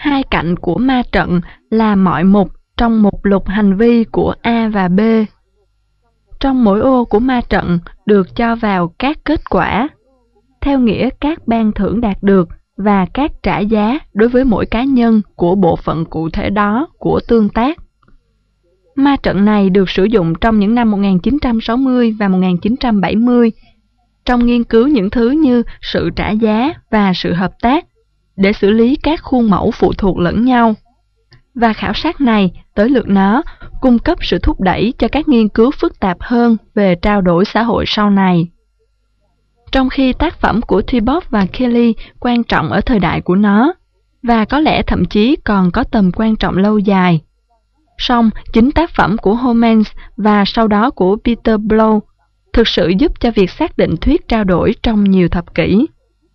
Hai cạnh của ma trận là mọi mục trong mục lục hành vi của A và B. Trong mỗi ô của ma trận được cho vào các kết quả, theo nghĩa các ban thưởng đạt được và các trả giá đối với mỗi cá nhân của bộ phận cụ thể đó của tương tác. Ma trận này được sử dụng trong những năm 1960 và 1970 trong nghiên cứu những thứ như sự trả giá và sự hợp tác để xử lý các khuôn mẫu phụ thuộc lẫn nhau. Và khảo sát này, tới lượt nó, cung cấp sự thúc đẩy cho các nghiên cứu phức tạp hơn về trao đổi xã hội sau này. Trong khi tác phẩm của Thibault và Kelly quan trọng ở thời đại của nó, và có lẽ thậm chí còn có tầm quan trọng lâu dài, song chính tác phẩm của Homans và sau đó của Peter Blow thực sự giúp cho việc xác định thuyết trao đổi trong nhiều thập kỷ.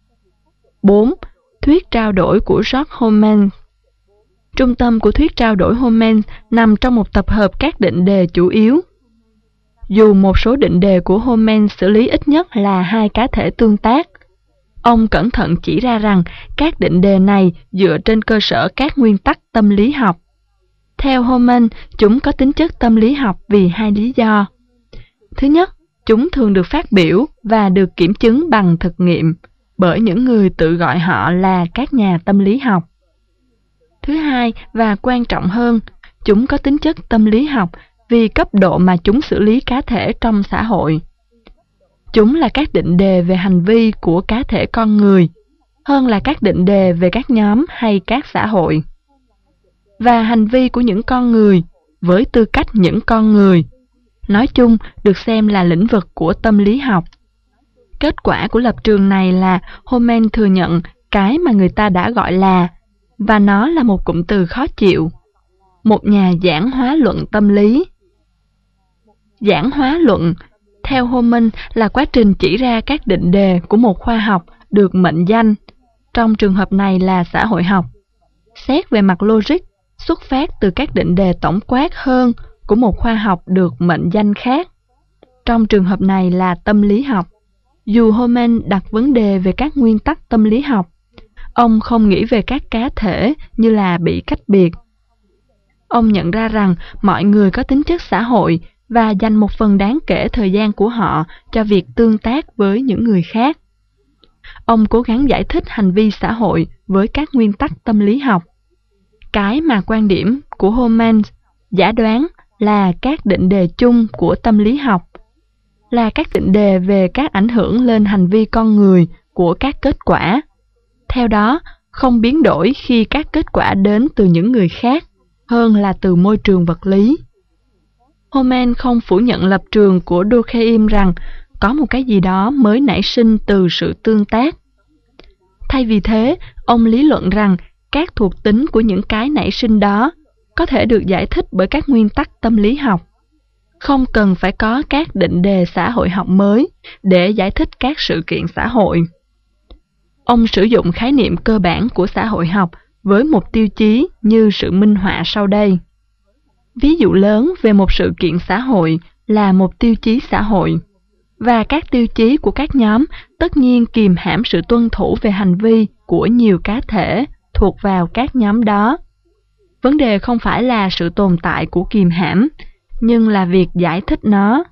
4. Thuyết trao đổi của George Homans. Trung tâm của thuyết trao đổi Homans nằm trong một tập hợp các định đề chủ yếu. Dù một số định đề của Homans xử lý ít nhất là hai cá thể tương tác, ông cẩn thận chỉ ra rằng các định đề này dựa trên cơ sở các nguyên tắc tâm lý học. Theo Homans, chúng có tính chất tâm lý học vì hai lý do. Thứ nhất, chúng thường được phát biểu và được kiểm chứng bằng thực nghiệm bởi những người tự gọi họ là các nhà tâm lý học. Thứ hai, và quan trọng hơn, chúng có tính chất tâm lý học vì cấp độ mà chúng xử lý cá thể trong xã hội. Chúng là các định đề về hành vi của cá thể con người, hơn là các định đề về các nhóm hay các xã hội. Và hành vi của những con người, với tư cách những con người, nói chung được xem là lĩnh vực của tâm lý học. Kết quả của lập trường này là Homans thừa nhận cái mà người ta đã gọi là, và nó là một cụm từ khó chịu, một nhà giảng hóa luận tâm lý. Giảng hóa luận, theo Homans, là quá trình chỉ ra các định đề của một khoa học được mệnh danh, trong trường hợp này là xã hội học, xét về mặt logic, xuất phát từ các định đề tổng quát hơn của một khoa học được mệnh danh khác, trong trường hợp này là tâm lý học. Dù Homans đặt vấn đề về các nguyên tắc tâm lý học, ông không nghĩ về các cá thể như là bị cách biệt. Ông nhận ra rằng mọi người có tính chất xã hội và dành một phần đáng kể thời gian của họ cho việc tương tác với những người khác. Ông cố gắng giải thích hành vi xã hội với các nguyên tắc tâm lý học. Cái mà quan điểm của Homans giả đoán là các định đề chung của tâm lý học, là các định đề về các ảnh hưởng lên hành vi con người của các kết quả, theo đó không biến đổi khi các kết quả đến từ những người khác hơn là từ môi trường vật lý. Homans không phủ nhận lập trường của Durkheim rằng có một cái gì đó mới nảy sinh từ sự tương tác. Thay vì thế, ông lý luận rằng các thuộc tính của những cái nảy sinh đó có thể được giải thích bởi các nguyên tắc tâm lý học. Không cần phải có các định đề xã hội học mới để giải thích các sự kiện xã hội. Ông sử dụng khái niệm cơ bản của xã hội học với một tiêu chí như sự minh họa sau đây. Ví dụ lớn về một sự kiện xã hội là một tiêu chí xã hội, và các tiêu chí của các nhóm tất nhiên kìm hãm sự tuân thủ về hành vi của nhiều cá thể thuộc vào các nhóm đó. Vấn đề không phải là sự tồn tại của kìm hãm, nhưng là việc giải thích nó.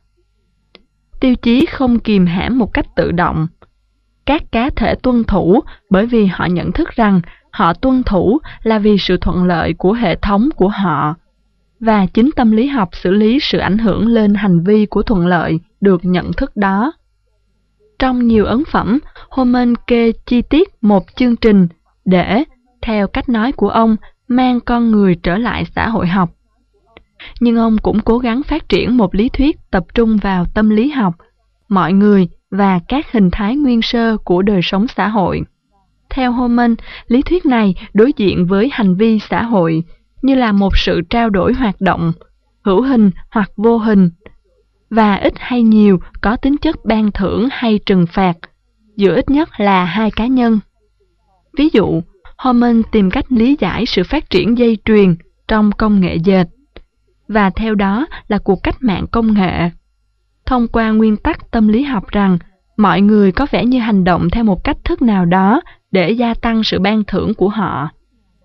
Tiêu chí không kìm hãm một cách tự động. Các cá thể tuân thủ bởi vì họ nhận thức rằng họ tuân thủ là vì sự thuận lợi của hệ thống của họ, và chính tâm lý học xử lý sự ảnh hưởng lên hành vi của thuận lợi được nhận thức đó. Trong nhiều ấn phẩm, Homans kê chi tiết một chương trình để, theo cách nói của ông, mang con người trở lại xã hội học. Nhưng ông cũng cố gắng phát triển một lý thuyết tập trung vào tâm lý học, mọi người và các hình thái nguyên sơ của đời sống xã hội. Theo Homans, lý thuyết này đối diện với hành vi xã hội như là một sự trao đổi hoạt động, hữu hình hoặc vô hình, và ít hay nhiều có tính chất ban thưởng hay trừng phạt, giữa ít nhất là hai cá nhân. Ví dụ, Homans tìm cách lý giải sự phát triển dây chuyền trong công nghệ dệt, và theo đó là cuộc cách mạng công nghệ, thông qua nguyên tắc tâm lý học rằng mọi người có vẻ như hành động theo một cách thức nào đó để gia tăng sự ban thưởng của họ,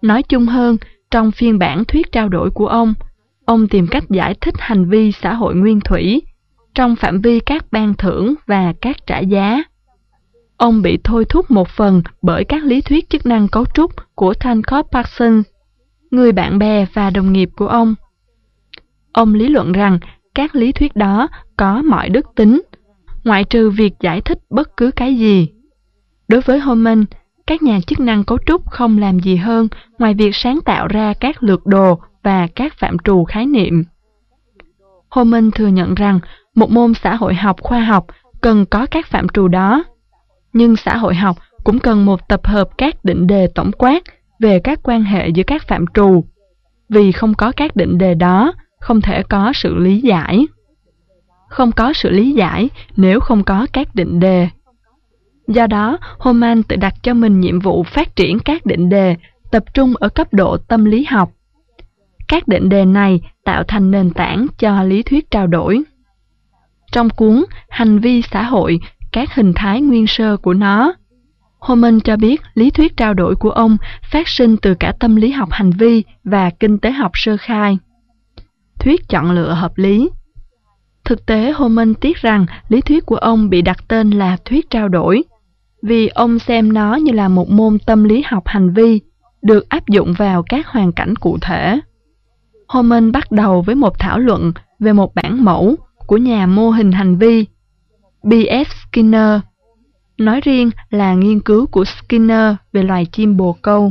Nói chung hơn, trong phiên bản thuyết trao đổi của ông tìm cách giải thích hành vi xã hội nguyên thủy trong phạm vi các ban thưởng và các trả giá. Ông bị thôi thúc một phần bởi các lý thuyết chức năng cấu trúc của Thankot Parsons, người bạn bè và đồng nghiệp của ông. Ông lý luận rằng các lý thuyết đó có mọi đức tính, ngoại trừ việc giải thích bất cứ cái gì. Đối với Hohmann, các nhà chức năng cấu trúc không làm gì hơn ngoài việc sáng tạo ra các lược đồ và các phạm trù khái niệm. Hohmann thừa nhận rằng một môn xã hội học khoa học cần có các phạm trù đó, nhưng xã hội học cũng cần một tập hợp các định đề tổng quát về các quan hệ giữa các phạm trù. Vì không có các định đề đó, không thể có sự lý giải. Không có sự lý giải nếu không có các định đề. Do đó, Hohmann tự đặt cho mình nhiệm vụ phát triển các định đề tập trung ở cấp độ tâm lý học. Các định đề này tạo thành nền tảng cho lý thuyết trao đổi. Trong cuốn Hành vi xã hội, các hình thái nguyên sơ của nó, Hohmann cho biết lý thuyết trao đổi của ông phát sinh từ cả tâm lý học hành vi và kinh tế học sơ khai. Thuyết chọn lựa hợp lý. Thực tế, Hohmann tiếc rằng lý thuyết của ông bị đặt tên là thuyết trao đổi, vì ông xem nó như là một môn tâm lý học hành vi, được áp dụng vào các hoàn cảnh cụ thể. Hohmann bắt đầu với một thảo luận về một bản mẫu của nhà mô hình hành vi, B.F. Skinner, nói riêng là nghiên cứu của Skinner về loài chim bồ câu.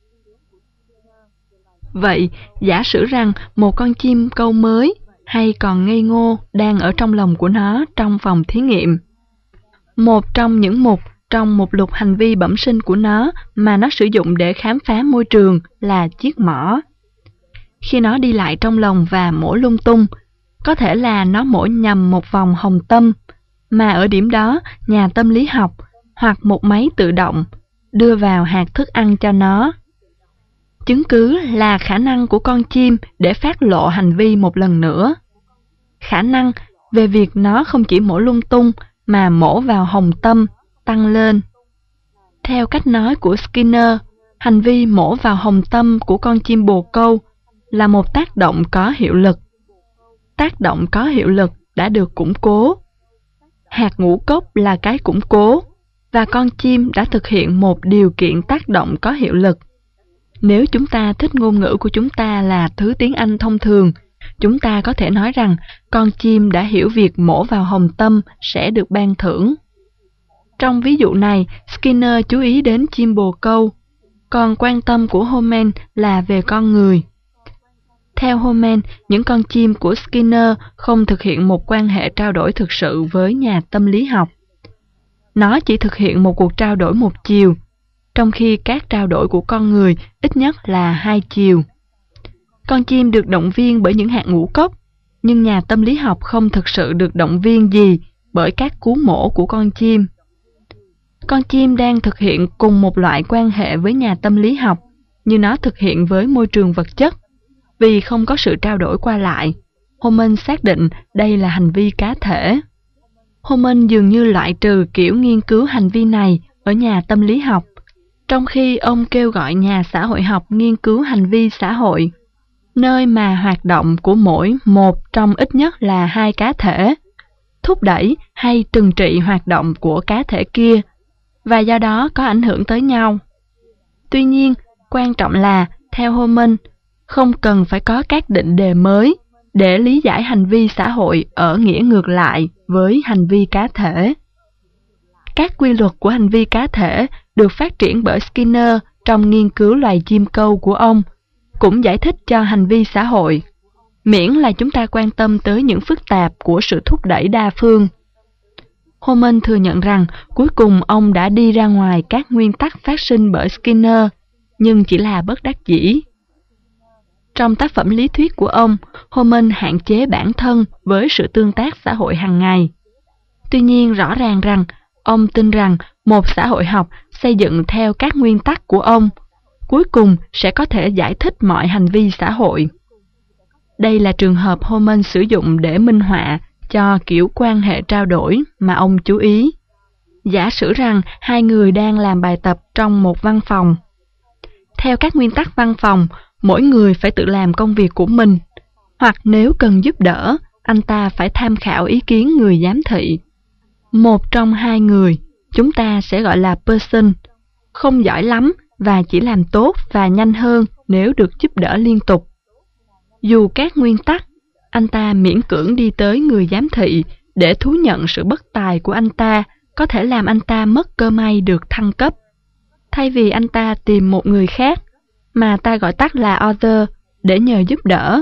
Vậy, giả sử rằng một con chim câu mới hay còn ngây ngô đang ở trong lồng của nó trong phòng thí nghiệm. Một trong những mục trong mục lục hành vi bẩm sinh của nó mà nó sử dụng để khám phá môi trường là chiếc mỏ. Khi nó đi lại trong lồng và mổ lung tung, có thể là nó mổ nhầm một vòng hồng tâm, mà ở điểm đó nhà tâm lý học hoặc một máy tự động đưa vào hạt thức ăn cho nó. Chứng cứ là khả năng của con chim để phát lộ hành vi một lần nữa. Khả năng về việc nó không chỉ mổ lung tung mà mổ vào hồng tâm tăng lên. Theo cách nói của Skinner, hành vi mổ vào hồng tâm của con chim bồ câu là một tác động có hiệu lực. Tác động có hiệu lực đã được củng cố. Hạt ngũ cốc là cái củng cố, và con chim đã thực hiện một điều kiện tác động có hiệu lực. Nếu chúng ta thích ngôn ngữ của chúng ta là thứ tiếng Anh thông thường, chúng ta có thể nói rằng con chim đã hiểu việc mổ vào hồng tâm sẽ được ban thưởng. Trong ví dụ này, Skinner chú ý đến chim bồ câu, còn quan tâm của Hohmann là về con người. Theo Hohmann, những con chim của Skinner không thực hiện một quan hệ trao đổi thực sự với nhà tâm lý học. Nó chỉ thực hiện một cuộc trao đổi một chiều, trong khi các trao đổi của con người ít nhất là hai chiều. Con chim được động viên bởi những hạt ngũ cốc, nhưng nhà tâm lý học không thực sự được động viên gì bởi các cú mổ của con chim. Con chim đang thực hiện cùng một loại quan hệ với nhà tâm lý học như nó thực hiện với môi trường vật chất, vì không có sự trao đổi qua lại. Hohmann xác định đây là hành vi cá thể. Hohmann dường như loại trừ kiểu nghiên cứu hành vi này ở nhà tâm lý học, trong khi ông kêu gọi nhà xã hội học nghiên cứu hành vi xã hội, nơi mà hoạt động của mỗi một trong ít nhất là hai cá thể thúc đẩy hay trừng trị hoạt động của cá thể kia, và do đó có ảnh hưởng tới nhau. Tuy nhiên, quan trọng là, theo Hohmann, không cần phải có các định đề mới để lý giải hành vi xã hội ở nghĩa ngược lại với hành vi cá thể. Các quy luật của hành vi cá thể được phát triển bởi Skinner trong nghiên cứu loài chim câu của ông cũng giải thích cho hành vi xã hội, miễn là chúng ta quan tâm tới những phức tạp của sự thúc đẩy đa phương. Hohmann thừa nhận rằng cuối cùng ông đã đi ra ngoài các nguyên tắc phát sinh bởi Skinner, nhưng chỉ là bất đắc dĩ. Trong tác phẩm lý thuyết của ông, Hohmann hạn chế bản thân với sự tương tác xã hội hàng ngày. Tuy nhiên rõ ràng rằng ông tin rằng một xã hội học xây dựng theo các nguyên tắc của ông cuối cùng sẽ có thể giải thích mọi hành vi xã hội. Đây là trường hợp Hohmann sử dụng để minh họa cho kiểu quan hệ trao đổi mà ông chú ý. Giả sử rằng hai người đang làm bài tập trong một văn phòng. Theo các nguyên tắc văn phòng, mỗi người phải tự làm công việc của mình, hoặc nếu cần giúp đỡ, anh ta phải tham khảo ý kiến người giám thị. Một trong hai người, chúng ta sẽ gọi là person, không giỏi lắm và chỉ làm tốt và nhanh hơn nếu được giúp đỡ liên tục. Dù các nguyên tắc, anh ta miễn cưỡng đi tới người giám thị để thú nhận sự bất tài của anh ta có thể làm anh ta mất cơ may được thăng cấp. Thay vì anh ta tìm một người khác, mà ta gọi tắt là other, để nhờ giúp đỡ.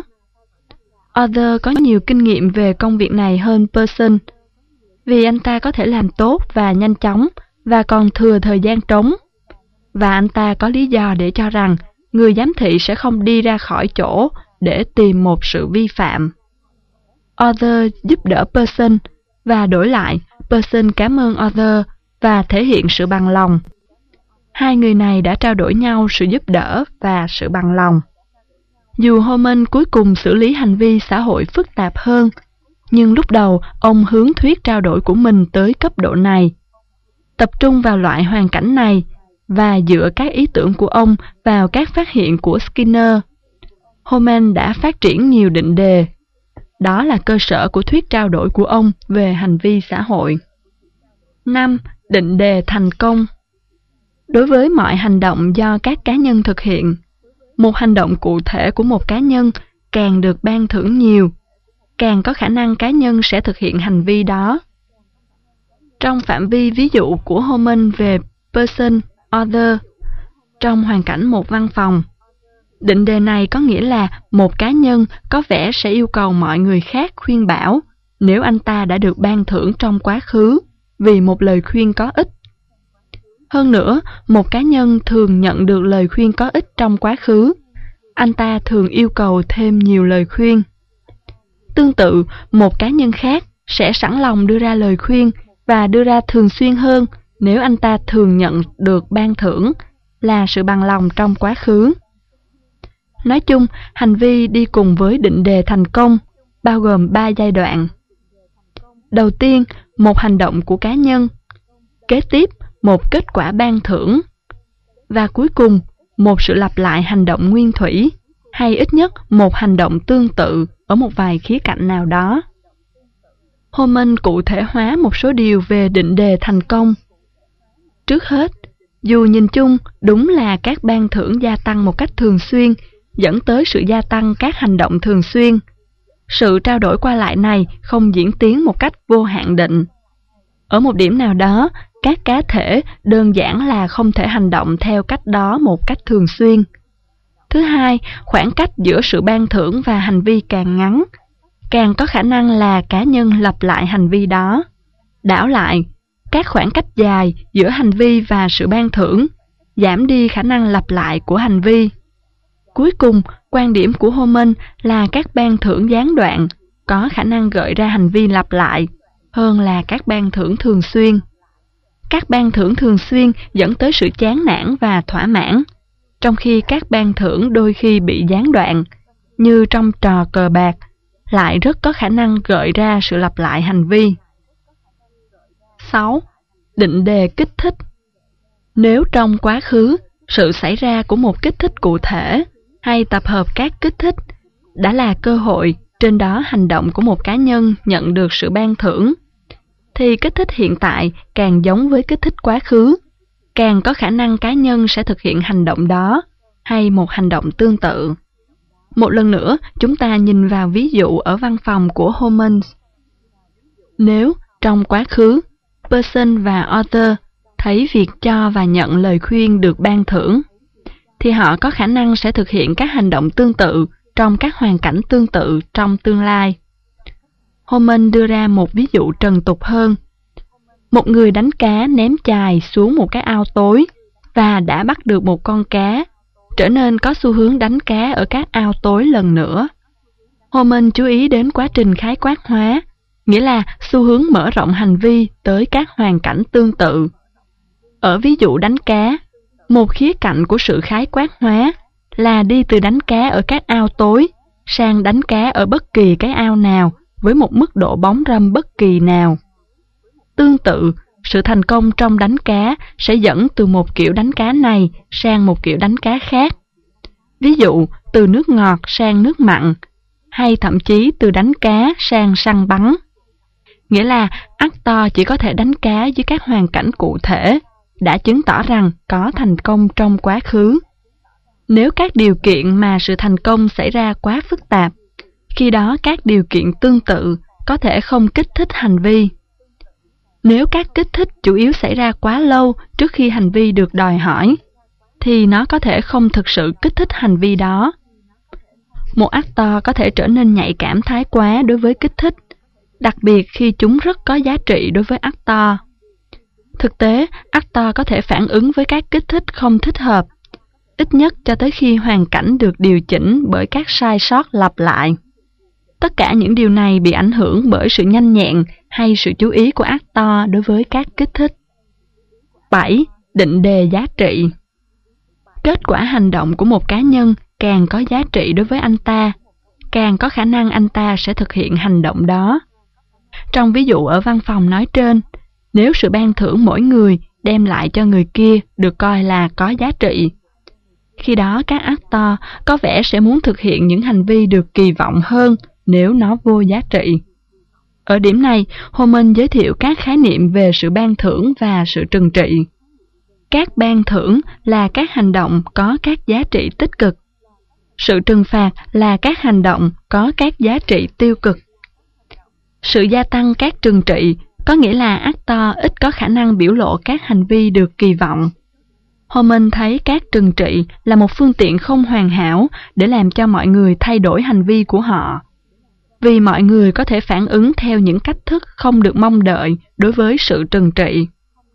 Other có nhiều kinh nghiệm về công việc này hơn person, vì anh ta có thể làm tốt và nhanh chóng và còn thừa thời gian trống. Và anh ta có lý do để cho rằng người giám thị sẽ không đi ra khỏi chỗ để tìm một sự vi phạm. Other giúp đỡ person và đổi lại, person cảm ơn other và thể hiện sự bằng lòng. Hai người này đã trao đổi nhau sự giúp đỡ và sự bằng lòng. Dù Homan cuối cùng xử lý hành vi xã hội phức tạp hơn, nhưng lúc đầu ông hướng thuyết trao đổi của mình tới cấp độ này. Tập trung vào loại hoàn cảnh này và dựa các ý tưởng của ông vào các phát hiện của Skinner, Homan đã phát triển nhiều định đề. Đó là cơ sở của thuyết trao đổi của ông về hành vi xã hội. 5. Định đề thành công. Đối với mọi hành động do các cá nhân thực hiện, một hành động cụ thể của một cá nhân càng được ban thưởng nhiều, càng có khả năng cá nhân sẽ thực hiện hành vi đó. Trong phạm vi ví dụ của Homan về person, other, trong hoàn cảnh một văn phòng, định đề này có nghĩa là một cá nhân có vẻ sẽ yêu cầu mọi người khác khuyên bảo nếu anh ta đã được ban thưởng trong quá khứ vì một lời khuyên có ích. Hơn nữa, một cá nhân thường nhận được lời khuyên có ích trong quá khứ. Anh ta thường yêu cầu thêm nhiều lời khuyên. Tương tự, một cá nhân khác sẽ sẵn lòng đưa ra lời khuyên và đưa ra thường xuyên hơn nếu anh ta thường nhận được ban thưởng là sự bằng lòng trong quá khứ. Nói chung, hành vi đi cùng với định đề thành công, bao gồm 3 giai đoạn. Đầu tiên, một hành động của cá nhân. Kế tiếp, một kết quả ban thưởng. Và cuối cùng, một sự lặp lại hành động nguyên thủy, hay ít nhất một hành động tương tự ở một vài khía cạnh nào đó. Homan cụ thể hóa một số điều về định đề thành công. Trước hết, dù nhìn chung đúng là các ban thưởng gia tăng một cách thường xuyên, dẫn tới sự gia tăng các hành động thường xuyên, sự trao đổi qua lại này không diễn tiến một cách vô hạn định. Ở một điểm nào đó, các cá thể đơn giản là không thể hành động theo cách đó một cách thường xuyên. Thứ hai, khoảng cách giữa sự ban thưởng và hành vi càng ngắn, càng có khả năng là cá nhân lặp lại hành vi đó. Đảo lại, các khoảng cách dài giữa hành vi và sự ban thưởng giảm đi khả năng lặp lại của hành vi. Cuối cùng, quan điểm của Homan là các ban thưởng gián đoạn có khả năng gợi ra hành vi lặp lại hơn là các ban thưởng thường xuyên. Các ban thưởng thường xuyên dẫn tới sự chán nản và thỏa mãn, trong khi các ban thưởng đôi khi bị gián đoạn, như trong trò cờ bạc, lại rất có khả năng gợi ra sự lặp lại hành vi. 6. Định đề kích thích. Nếu trong quá khứ, sự xảy ra của một kích thích cụ thể hay tập hợp các kích thích đã là cơ hội trên đó hành động của một cá nhân nhận được sự ban thưởng, thì kích thích hiện tại càng giống với kích thích quá khứ, càng có khả năng cá nhân sẽ thực hiện hành động đó hay một hành động tương tự. Một lần nữa, chúng ta nhìn vào ví dụ ở văn phòng của Homan. Nếu trong quá khứ, person và author thấy việc cho và nhận lời khuyên được ban thưởng, thì họ có khả năng sẽ thực hiện các hành động tương tự trong các hoàn cảnh tương tự trong tương lai. Homan đưa ra một ví dụ trần tục hơn. Một người đánh cá ném chài xuống một cái ao tối và đã bắt được một con cá, trở nên có xu hướng đánh cá ở các ao tối lần nữa. Homan chú ý đến quá trình khái quát hóa, nghĩa là xu hướng mở rộng hành vi tới các hoàn cảnh tương tự. Ở ví dụ đánh cá, một khía cạnh của sự khái quát hóa là đi từ đánh cá ở các ao tối sang đánh cá ở bất kỳ cái ao nào với một mức độ bóng râm bất kỳ nào. Tương tự, sự thành công trong đánh cá sẽ dẫn từ một kiểu đánh cá này sang một kiểu đánh cá khác. Ví dụ, từ nước ngọt sang nước mặn, hay thậm chí từ đánh cá sang săn bắn. Nghĩa là Actor chỉ có thể đánh cá dưới các hoàn cảnh cụ thể, đã chứng tỏ rằng có thành công trong quá khứ. Nếu các điều kiện mà sự thành công xảy ra quá phức tạp, khi đó các điều kiện tương tự có thể không kích thích hành vi. Nếu các kích thích chủ yếu xảy ra quá lâu trước khi hành vi được đòi hỏi, thì nó có thể không thực sự kích thích hành vi đó. Một actor có thể trở nên nhạy cảm thái quá đối với kích thích, đặc biệt khi chúng rất có giá trị đối với actor. Thực tế, actor có thể phản ứng với các kích thích không thích hợp, ít nhất cho tới khi hoàn cảnh được điều chỉnh bởi các sai sót lặp lại. Tất cả những điều này bị ảnh hưởng bởi sự nhanh nhẹn hay sự chú ý của actor đối với các kích thích. 7. Định đề giá trị. Kết quả hành động của một cá nhân càng có giá trị đối với anh ta, càng có khả năng anh ta sẽ thực hiện hành động đó. Trong ví dụ ở văn phòng nói trên, nếu sự ban thưởng mỗi người đem lại cho người kia được coi là có giá trị, khi đó các actor có vẻ sẽ muốn thực hiện những hành vi được kỳ vọng hơn nếu nó vô giá trị. Ở điểm này, Homan giới thiệu các khái niệm về sự ban thưởng và sự trừng trị. Các ban thưởng là các hành động có các giá trị tích cực. Sự trừng phạt là các hành động có các giá trị tiêu cực. Sự gia tăng các trừng trị có nghĩa là actor ít có khả năng biểu lộ các hành vi được kỳ vọng. Homan thấy các trừng trị là một phương tiện không hoàn hảo để làm cho mọi người thay đổi hành vi của họ, vì mọi người có thể phản ứng theo những cách thức không được mong đợi đối với sự trừng trị.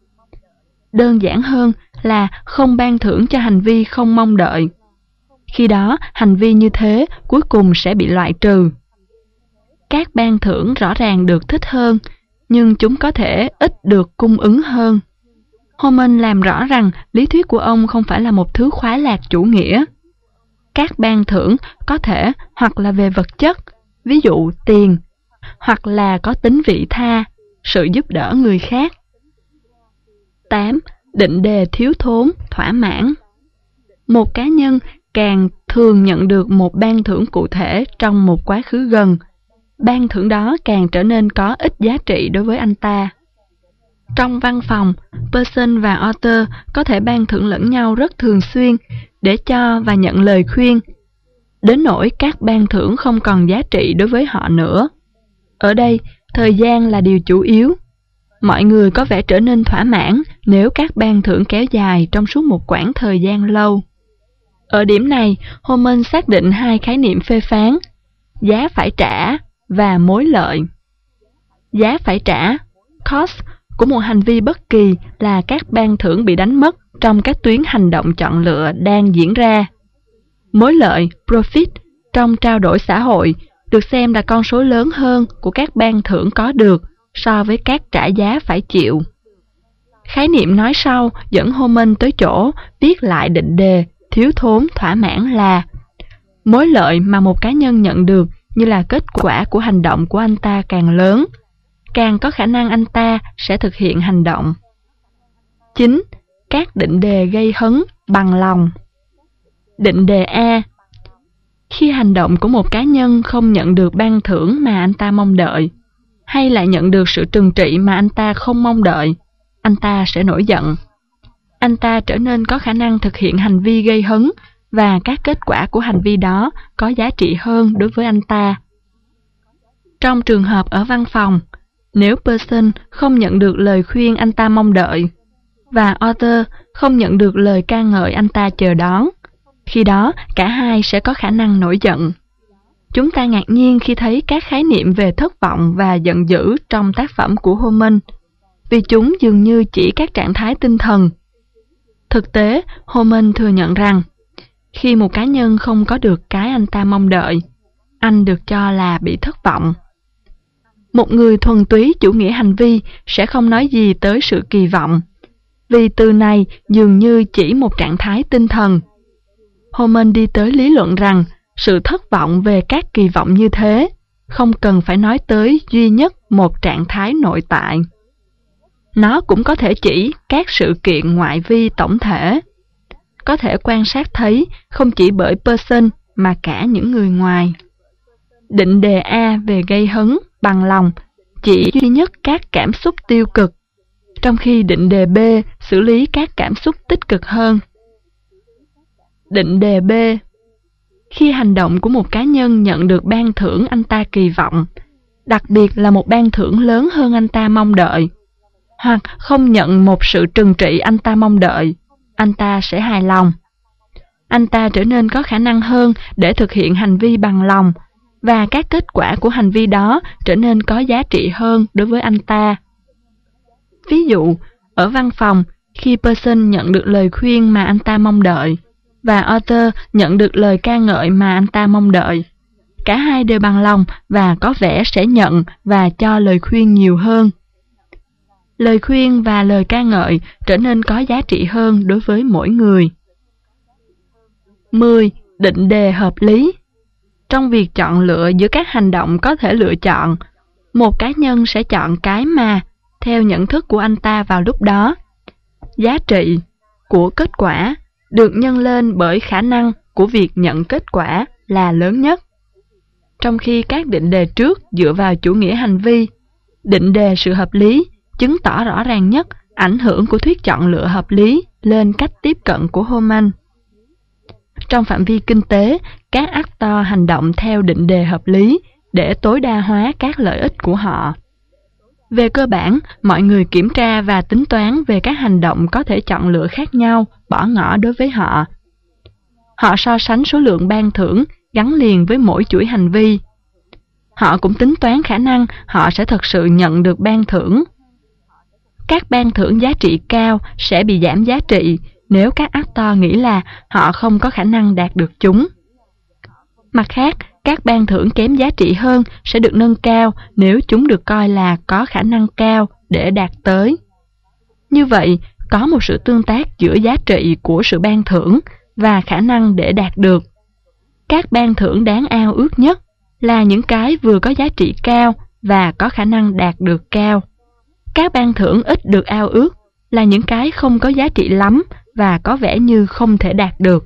Đơn giản hơn là không ban thưởng cho hành vi không mong đợi. Khi đó, hành vi như thế cuối cùng sẽ bị loại trừ. Các ban thưởng rõ ràng được thích hơn, nhưng chúng có thể ít được cung ứng hơn. Homan làm rõ rằng lý thuyết của ông không phải là một thứ khoái lạc chủ nghĩa. Các ban thưởng có thể hoặc là về vật chất, ví dụ tiền, hoặc là có tính vị tha, sự giúp đỡ người khác. 8. Định đề thiếu thốn, thỏa mãn. Một cá nhân càng thường nhận được một ban thưởng cụ thể trong một quá khứ gần, ban thưởng đó càng trở nên có ít giá trị đối với anh ta. Trong văn phòng, person và author có thể ban thưởng lẫn nhau rất thường xuyên để cho và nhận lời khuyên, đến nỗi các ban thưởng không còn giá trị đối với họ nữa. Ở đây, thời gian là điều chủ yếu. Mọi người có vẻ trở nên thỏa mãn nếu các ban thưởng kéo dài trong suốt một quãng thời gian lâu. Ở điểm này, Homan xác định hai khái niệm phê phán, giá phải trả và mối lợi. Giá phải trả, cost, của một hành vi bất kỳ là các ban thưởng bị đánh mất trong các tuyến hành động chọn lựa đang diễn ra. Mối lợi, profit, trong trao đổi xã hội được xem là con số lớn hơn của các ban thưởng có được so với các trả giá phải chịu. Khái niệm nói sau dẫn Homan tới chỗ viết lại định đề thiếu thốn thỏa mãn là mối lợi mà một cá nhân nhận được như là kết quả của hành động của anh ta càng lớn, càng có khả năng anh ta sẽ thực hiện hành động. 9. Các định đề gây hấn, bằng lòng. Định đề A. Khi hành động của một cá nhân không nhận được ban thưởng mà anh ta mong đợi, hay lại nhận được sự trừng trị mà anh ta không mong đợi, anh ta sẽ nổi giận. Anh ta trở nên có khả năng thực hiện hành vi gây hấn và các kết quả của hành vi đó có giá trị hơn đối với anh ta. Trong trường hợp ở văn phòng, nếu person không nhận được lời khuyên anh ta mong đợi và author không nhận được lời ca ngợi anh ta chờ đón, khi đó cả hai sẽ có khả năng nổi giận. Chúng ta ngạc nhiên khi thấy các khái niệm về thất vọng và giận dữ trong tác phẩm của Homan, vì chúng dường như chỉ các trạng thái tinh thần. Thực tế, Homan thừa nhận rằng, khi một cá nhân không có được cái anh ta mong đợi, anh được cho là bị thất vọng. Một người thuần túy chủ nghĩa hành vi sẽ không nói gì tới sự kỳ vọng, vì từ này dường như chỉ một trạng thái tinh thần. Homan đi tới lý luận rằng sự thất vọng về các kỳ vọng như thế không cần phải nói tới duy nhất một trạng thái nội tại. nó cũng có thể chỉ các sự kiện ngoại vi tổng thể, có thể quan sát thấy không chỉ bởi person mà cả những người ngoài. Định đề A về gây hứng, bằng lòng chỉ duy nhất các cảm xúc tiêu cực, trong khi định đề B xử lý các cảm xúc tích cực hơn. Định đề B: khi hành động của một cá nhân nhận được ban thưởng anh ta kỳ vọng, đặc biệt là một ban thưởng lớn hơn anh ta mong đợi, hoặc không nhận một sự trừng trị anh ta mong đợi, anh ta sẽ hài lòng. Anh ta trở nên có khả năng hơn để thực hiện hành vi bằng lòng, và các kết quả của hành vi đó trở nên có giá trị hơn đối với anh ta. Ví dụ, ở văn phòng, khi person nhận được lời khuyên mà anh ta mong đợi, và author nhận được lời ca ngợi mà anh ta mong đợi, cả hai đều bằng lòng và có vẻ sẽ nhận và cho lời khuyên nhiều hơn. Lời khuyên và lời ca ngợi trở nên có giá trị hơn đối với mỗi người. 10. Định đề hợp lý. Trong việc chọn lựa giữa các hành động có thể lựa chọn, một cá nhân sẽ chọn cái mà, theo nhận thức của anh ta vào lúc đó, giá trị của kết quả được nhân lên bởi khả năng của việc nhận kết quả là lớn nhất. Trong khi các định đề trước dựa vào chủ nghĩa hành vi, định đề sự hợp lý chứng tỏ rõ ràng nhất ảnh hưởng của thuyết chọn lựa hợp lý lên cách tiếp cận của Homan. Trong phạm vi kinh tế, các actor hành động theo định đề hợp lý để tối đa hóa các lợi ích của họ. Về cơ bản, mọi người kiểm tra và tính toán về các hành động có thể chọn lựa khác nhau, bỏ ngỏ đối với họ. Họ so sánh số lượng ban thưởng gắn liền với mỗi chuỗi hành vi. Họ cũng tính toán khả năng họ sẽ thực sự nhận được ban thưởng. Các ban thưởng giá trị cao sẽ bị giảm giá trị nếu các actor nghĩ là họ không có khả năng đạt được chúng. Mặt khác, các ban thưởng kém giá trị hơn sẽ được nâng cao nếu chúng được coi là có khả năng cao để đạt tới. Như vậy, có một sự tương tác giữa giá trị của sự ban thưởng và khả năng để đạt được. Các ban thưởng đáng ao ước nhất là những cái vừa có giá trị cao và có khả năng đạt được cao. Các ban thưởng ít được ao ước là những cái không có giá trị lắm và có vẻ như không thể đạt được.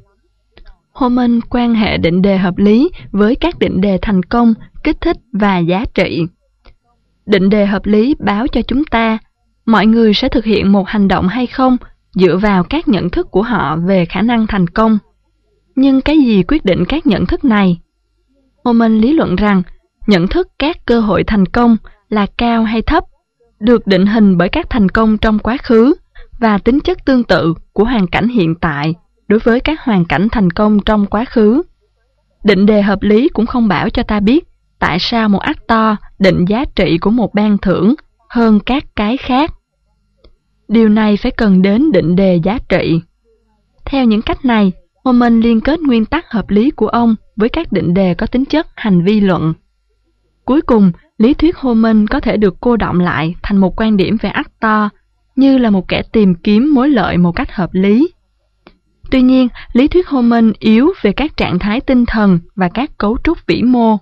Homan quan hệ định đề hợp lý với các định đề thành công, kích thích và giá trị. Định đề hợp lý báo cho chúng ta mọi người sẽ thực hiện một hành động hay không dựa vào các nhận thức của họ về khả năng thành công. Nhưng cái gì quyết định các nhận thức này? Homan lý luận rằng nhận thức các cơ hội thành công là cao hay thấp được định hình bởi các thành công trong quá khứ và tính chất tương tự của hoàn cảnh hiện tại đối với các hoàn cảnh thành công trong quá khứ. Định đề hợp lý cũng không bảo cho ta biết tại sao một actor định giá trị của một ban thưởng hơn các cái khác. Điều này phải cần đến định đề giá trị. Theo những cách này, Homan liên kết nguyên tắc hợp lý của ông với các định đề có tính chất hành vi luận. Cuối cùng, lý thuyết Homan có thể được cô đọng lại thành một quan điểm về actor như là một kẻ tìm kiếm mối lợi một cách hợp lý. Tuy nhiên, lý thuyết Homan yếu về các trạng thái tinh thần và các cấu trúc vĩ mô.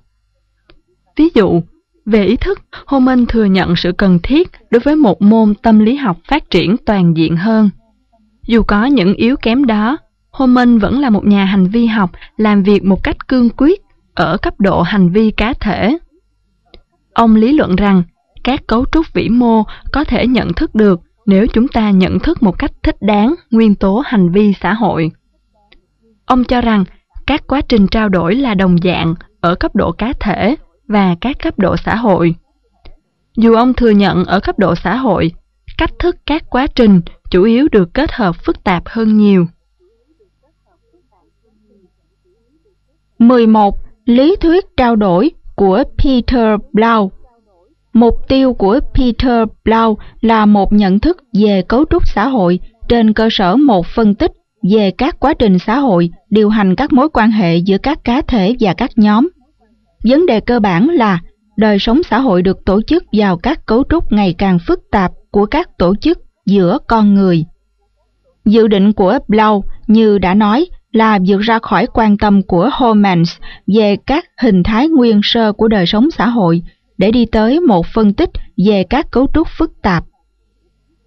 Ví dụ, về ý thức, Homan thừa nhận sự cần thiết đối với một môn tâm lý học phát triển toàn diện hơn. Dù có những yếu kém đó, Homan vẫn là một nhà hành vi học làm việc một cách cương quyết ở cấp độ hành vi cá thể. Ông lý luận rằng các cấu trúc vĩ mô có thể nhận thức được nếu chúng ta nhận thức một cách thích đáng nguyên tố hành vi xã hội. Ông cho rằng các quá trình trao đổi là đồng dạng ở cấp độ cá thể và các cấp độ xã hội. Dù ông thừa nhận ở cấp độ xã hội, cách thức các quá trình chủ yếu được kết hợp phức tạp hơn nhiều. 11. Lý thuyết trao đổi của Peter Blau. Mục tiêu của Peter Blau là một nhận thức về cấu trúc xã hội trên cơ sở một phân tích về các quá trình xã hội điều hành các mối quan hệ giữa các cá thể và các nhóm. Vấn đề cơ bản là đời sống xã hội được tổ chức vào các cấu trúc ngày càng phức tạp của các tổ chức giữa con người. Dự định của Blau, như đã nói, là vượt ra khỏi quan tâm của Homans về các hình thái nguyên sơ của đời sống xã hội để đi tới một phân tích về các cấu trúc phức tạp.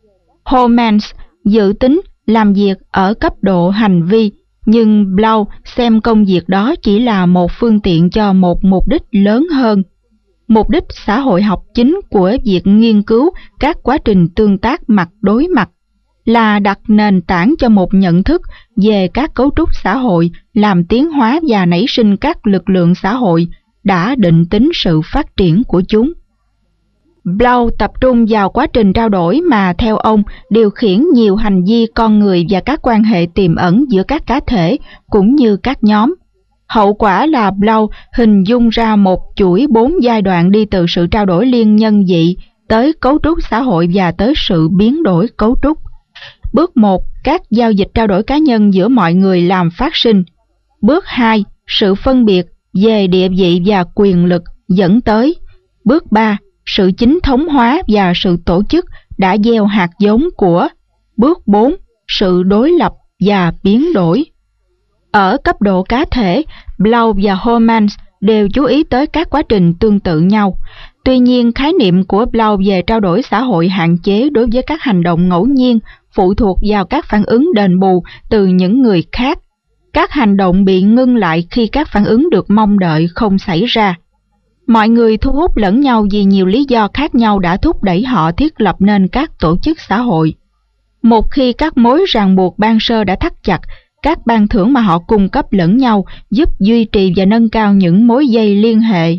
Homans dự tính làm việc ở cấp độ hành vi, nhưng Blau xem công việc đó chỉ là một phương tiện cho một mục đích lớn hơn. Mục đích xã hội học chính của việc nghiên cứu các quá trình tương tác mặt đối mặt là đặt nền tảng cho một nhận thức về các cấu trúc xã hội, làm tiến hóa và nảy sinh các lực lượng xã hội, đã định tính sự phát triển của chúng. Blau tập trung vào quá trình trao đổi mà theo ông điều khiển nhiều hành vi con người và các quan hệ tiềm ẩn giữa các cá thể cũng như các nhóm. Hậu quả là Blau hình dung ra một chuỗi 4 giai đoạn đi từ sự trao đổi liên nhân dị tới cấu trúc xã hội và tới sự biến đổi cấu trúc. Bước 1. Các giao dịch trao đổi cá nhân giữa mọi người làm phát sinh. Bước 2. Sự phân biệt về địa vị và quyền lực dẫn tới. Bước 3. Sự chính thống hóa và sự tổ chức đã gieo hạt giống của. Bước 4. Sự đối lập và biến đổi. Ở cấp độ cá thể, Blau và Homans đều chú ý tới các quá trình tương tự nhau. Tuy nhiên, khái niệm của Blau về trao đổi xã hội hạn chế đối với các hành động ngẫu nhiên, phụ thuộc vào các phản ứng đền bù từ những người khác. Các hành động bị ngưng lại khi các phản ứng được mong đợi không xảy ra. Mọi người thu hút lẫn nhau vì nhiều lý do khác nhau đã thúc đẩy họ thiết lập nên các tổ chức xã hội. Một khi các mối ràng buộc ban sơ đã thắt chặt, các ban thưởng mà họ cung cấp lẫn nhau giúp duy trì và nâng cao những mối dây liên hệ.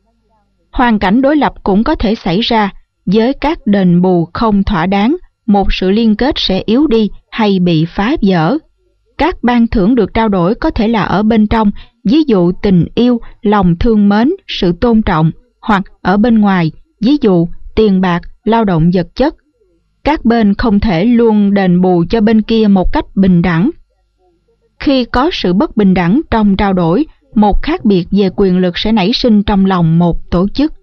Hoàn cảnh đối lập cũng có thể xảy ra. Với các đền bù không thỏa đáng, một sự liên kết sẽ yếu đi hay bị phá vỡ. Các ban thưởng được trao đổi có thể là ở bên trong, ví dụ tình yêu, lòng thương mến, sự tôn trọng, hoặc ở bên ngoài, ví dụ tiền bạc, lao động vật chất. Các bên không thể luôn đền bù cho bên kia một cách bình đẳng. Khi có sự bất bình đẳng trong trao đổi, một khác biệt về quyền lực sẽ nảy sinh trong lòng một tổ chức.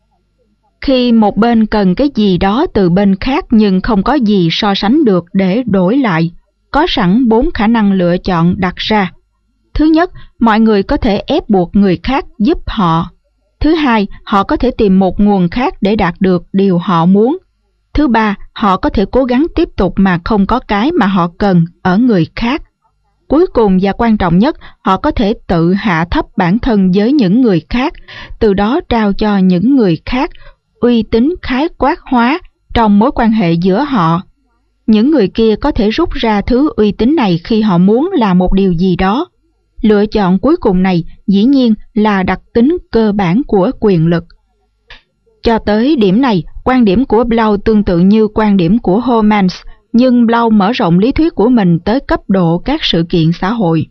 Khi một bên cần cái gì đó từ bên khác nhưng không có gì so sánh được để đổi lại, có sẵn 4 khả năng lựa chọn đặt ra. Thứ nhất, mọi người có thể ép buộc người khác giúp họ. Thứ hai, họ có thể tìm một nguồn khác để đạt được điều họ muốn. Thứ ba, họ có thể cố gắng tiếp tục mà không có cái mà họ cần ở người khác. Cuối cùng và quan trọng nhất, họ có thể tự hạ thấp bản thân với những người khác, từ đó trao cho những người khác uy tín khái quát hóa trong mối quan hệ giữa họ. Những người kia có thể rút ra thứ uy tín này khi họ muốn làm một điều gì đó. Lựa chọn cuối cùng này dĩ nhiên là đặc tính cơ bản của quyền lực. Cho tới điểm này, quan điểm của Blau tương tự như quan điểm của Homans, nhưng Blau mở rộng lý thuyết của mình tới cấp độ các sự kiện xã hội.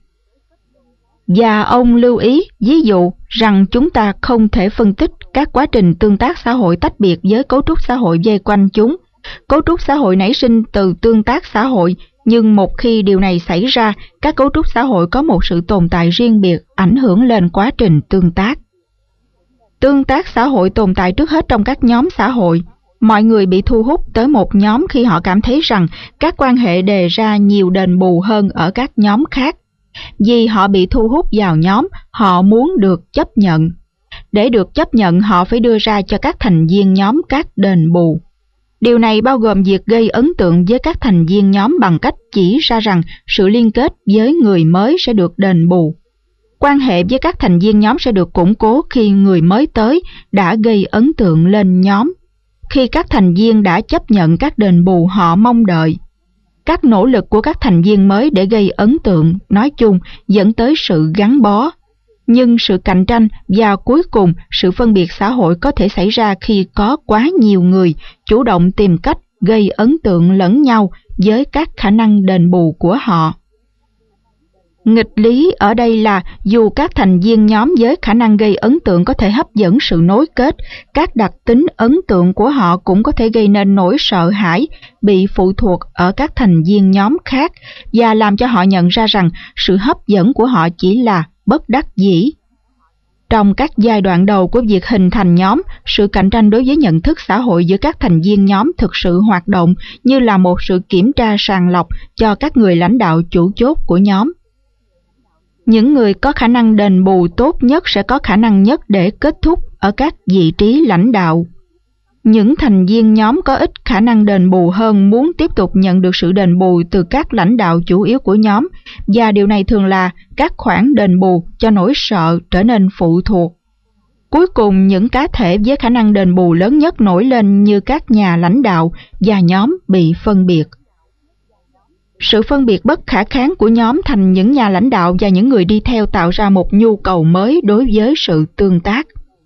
Và ông lưu ý, ví dụ, rằng chúng ta không thể phân tích các quá trình tương tác xã hội tách biệt với cấu trúc xã hội vây quanh chúng. Cấu trúc xã hội nảy sinh từ tương tác xã hội, nhưng một khi điều này xảy ra, các cấu trúc xã hội có một sự tồn tại riêng biệt ảnh hưởng lên quá trình tương tác. Tương tác xã hội tồn tại trước hết trong các nhóm xã hội. Mọi người bị thu hút tới một nhóm khi họ cảm thấy rằng các quan hệ đề ra nhiều đền bù hơn ở các nhóm khác. Vì họ bị thu hút vào nhóm, họ muốn được chấp nhận. Để được chấp nhận, họ phải đưa ra cho các thành viên nhóm các đền bù. Điều này bao gồm việc gây ấn tượng với các thành viên nhóm bằng cách chỉ ra rằng sự liên kết với người mới sẽ được đền bù. Quan hệ với các thành viên nhóm sẽ được củng cố khi người mới tới đã gây ấn tượng lên nhóm, khi các thành viên đã chấp nhận các đền bù họ mong đợi. Các nỗ lực của các thành viên mới để gây ấn tượng nói chung dẫn tới sự gắn bó. Nhưng sự cạnh tranh và cuối cùng sự phân biệt xã hội có thể xảy ra khi có quá nhiều người chủ động tìm cách gây ấn tượng lẫn nhau với các khả năng đền bù của họ. Nghịch lý ở đây là dù các thành viên nhóm với khả năng gây ấn tượng có thể hấp dẫn sự nối kết, các đặc tính ấn tượng của họ cũng có thể gây nên nỗi sợ hãi bị phụ thuộc ở các thành viên nhóm khác và làm cho họ nhận ra rằng sự hấp dẫn của họ chỉ là bất đắc dĩ. Trong các giai đoạn đầu của việc hình thành nhóm, sự cạnh tranh đối với nhận thức xã hội giữa các thành viên nhóm thực sự hoạt động như là một sự kiểm tra sàng lọc cho các người lãnh đạo chủ chốt của nhóm. Những người có khả năng đền bù tốt nhất sẽ có khả năng nhất để kết thúc ở các vị trí lãnh đạo. Những thành viên nhóm có ít khả năng đền bù hơn muốn tiếp tục nhận được sự đền bù từ các lãnh đạo chủ yếu của nhóm, và điều này thường là các khoản đền bù cho nỗi sợ trở nên phụ thuộc. Cuối cùng, những cá thể với khả năng đền bù lớn nhất nổi lên như các nhà lãnh đạo, và nhóm bị phân biệt. Sự phân biệt bất khả kháng của nhóm thành những nhà lãnh đạo và những người đi theo tạo ra một nhu cầu mới đối với sự tương tác.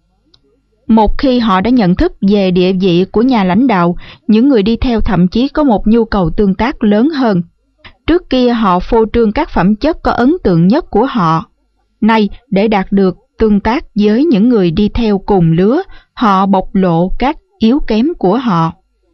Một khi họ đã nhận thức về địa vị của nhà lãnh đạo, những người đi theo thậm chí có một nhu cầu tương tác lớn hơn. Trước kia họ phô trương các phẩm chất có ấn tượng nhất của họ. Nay, để đạt được tương tác với những người đi theo cùng lứa, họ bộc lộ các yếu kém của họ.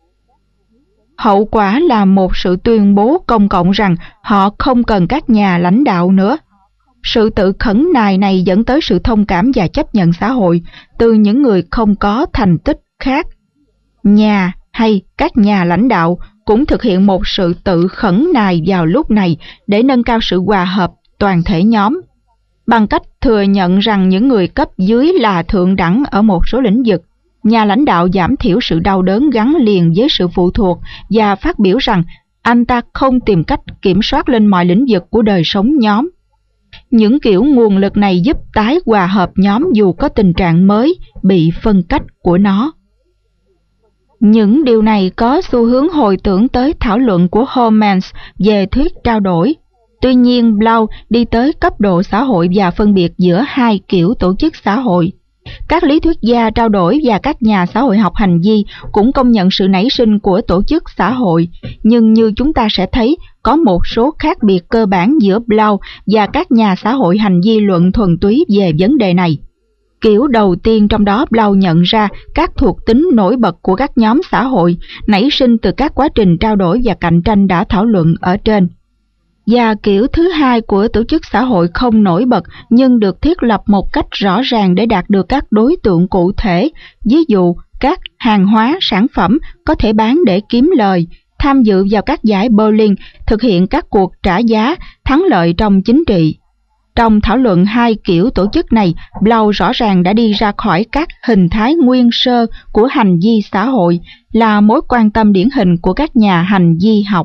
Hậu quả là một sự tuyên bố công cộng rằng họ không cần các nhà lãnh đạo nữa. Sự tự khẩn nài này dẫn tới sự thông cảm và chấp nhận xã hội từ những người không có thành tích khác. Nhà hay các nhà lãnh đạo cũng thực hiện một sự tự khẩn nài vào lúc này để nâng cao sự hòa hợp toàn thể nhóm, bằng cách thừa nhận rằng những người cấp dưới là thượng đẳng ở một số lĩnh vực. Nhà lãnh đạo giảm thiểu sự đau đớn gắn liền với sự phụ thuộc và phát biểu rằng anh ta không tìm cách kiểm soát lên mọi lĩnh vực của đời sống nhóm. Những kiểu nguồn lực này giúp tái hòa hợp nhóm dù có tình trạng mới bị phân cách của nó. Những điều này có xu hướng hồi tưởng tới thảo luận của Homans về thuyết trao đổi. Tuy nhiên, Blau đi tới cấp độ xã hội và phân biệt giữa hai kiểu tổ chức xã hội. Các lý thuyết gia trao đổi và các nhà xã hội học hành vi cũng công nhận sự nảy sinh của tổ chức xã hội, nhưng như chúng ta sẽ thấy, có một số khác biệt cơ bản giữa Blau và các nhà xã hội hành vi luận thuần túy về vấn đề này. Kiểu đầu tiên trong đó, Blau nhận ra các thuộc tính nổi bật của các nhóm xã hội nảy sinh từ các quá trình trao đổi và cạnh tranh đã thảo luận ở trên. Và kiểu thứ hai của tổ chức xã hội không nổi bật nhưng được thiết lập một cách rõ ràng để đạt được các đối tượng cụ thể, ví dụ các hàng hóa, sản phẩm có thể bán để kiếm lời, tham dự vào các giải bowling, thực hiện các cuộc trả giá, thắng lợi trong chính trị. Trong thảo luận hai kiểu tổ chức này, Blau rõ ràng đã đi ra khỏi các hình thái nguyên sơ của hành vi xã hội, là mối quan tâm điển hình của các nhà hành vi học.